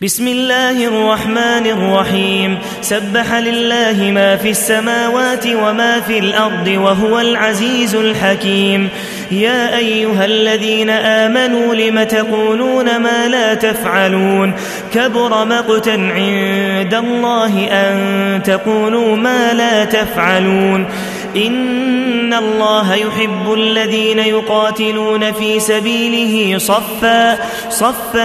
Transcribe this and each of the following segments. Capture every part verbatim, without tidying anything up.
بسم الله الرحمن الرحيم سبح لله ما في السماوات وما في الأرض وهو العزيز الحكيم يا أيها الذين آمنوا لم تقولون ما لا تفعلون كبر مقتا عند الله أن تقولوا ما لا تفعلون إن الله يحب الذين يقاتلون في سبيله صفا صفا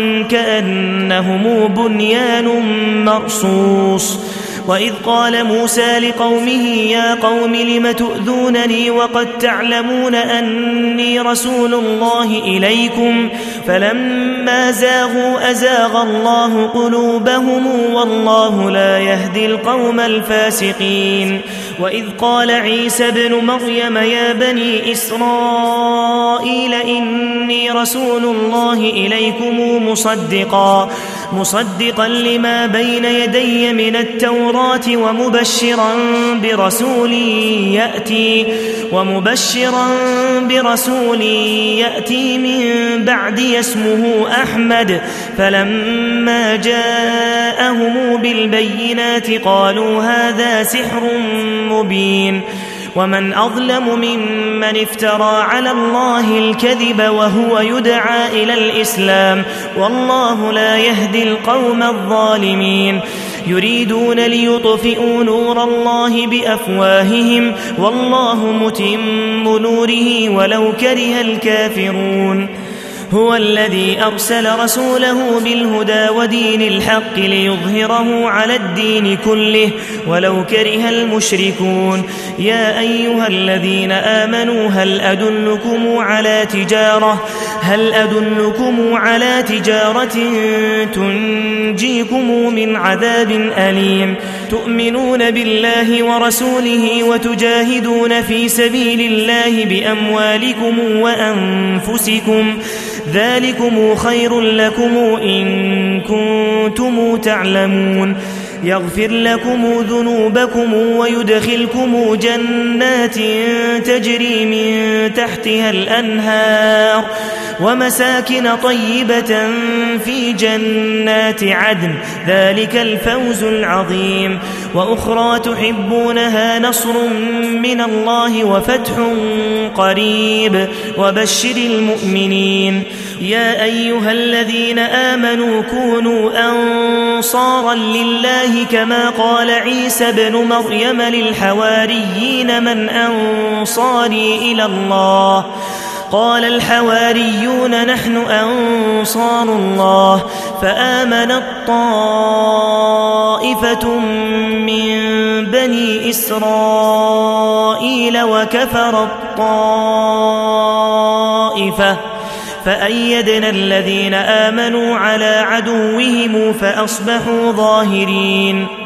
كأنهم بنيان مرصوص وإذ قال موسى لقومه يا قوم لم تؤذونني وقد تعلمون أني رسول الله إليكم فلما زاغوا أزاغ الله قلوبهم والله لا يهدي القوم الفاسقين وإذ قال عيسى ابن مريم يا بني إسرائيل إني رسول الله إليكم مصدقا مصدقا لما بين يدي من التوراة ومبشرا برسول يأتي ومبشرا برسول يأتي من بعدي اسمه أحمد فلما جاءهم بالبينات قالوا هذا سحر مبين ومن أظلم ممن افترى على الله الكذب وهو يدعى إلى الإسلام والله لا يهدي القوم الظالمين يريدون ليطفئوا نور الله بأفواههم والله متم نوره ولو كره الكافرون هو الذي أرسل رسوله بالهدى ودين الحق ليظهره على الدين كله ولو كره المشركون يا أيها الذين آمنوا هل أدلكم على تجارة هل أدلكم على تجارة تنجيكم من عذاب أليم تؤمنون بالله ورسوله وتجاهدون في سبيل الله بأموالكم وأنفسكم ذلكم خير لكم إن كنتم تعلمون يغفر لكم ذنوبكم ويدخلكم جنات تجري من تحتها الأنهار ومساكن طيبة في جنات عدن ذلك الفوز العظيم وأخرى تحبونها نصر من الله وفتح قريب وبشر المؤمنين يا أيها الذين آمنوا كونوا أنصارا لله كما قال عيسى ابن مريم للحواريين من أنصاري إلى الله قال الحواريون نحن أنصار الله فآمنت طائفة من بني إسرائيل وكفرت طائفة فأيدنا الذين آمنوا على عدوهم فأصبحوا ظاهرين